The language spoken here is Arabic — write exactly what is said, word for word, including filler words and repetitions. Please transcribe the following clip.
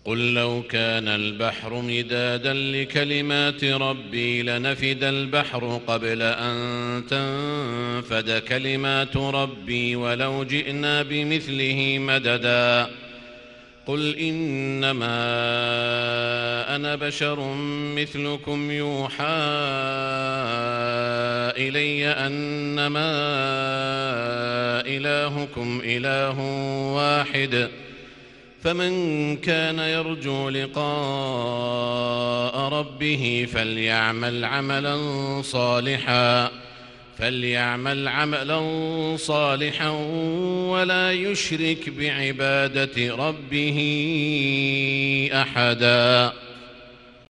قل لو كان البحر مدادا لكلمات ربي لنفد البحر قبل أن تنفد كلمات ربي ولو جئنا بمثله مددا قل إنما أنا بشر مثلكم يوحى إلي أنما إلهكم إله واحد فمن كان يرجو لقاء ربه فليعمل عملا صالحا فليعمل عملا صالحا ولا يشرك بعبادة ربه أحدا.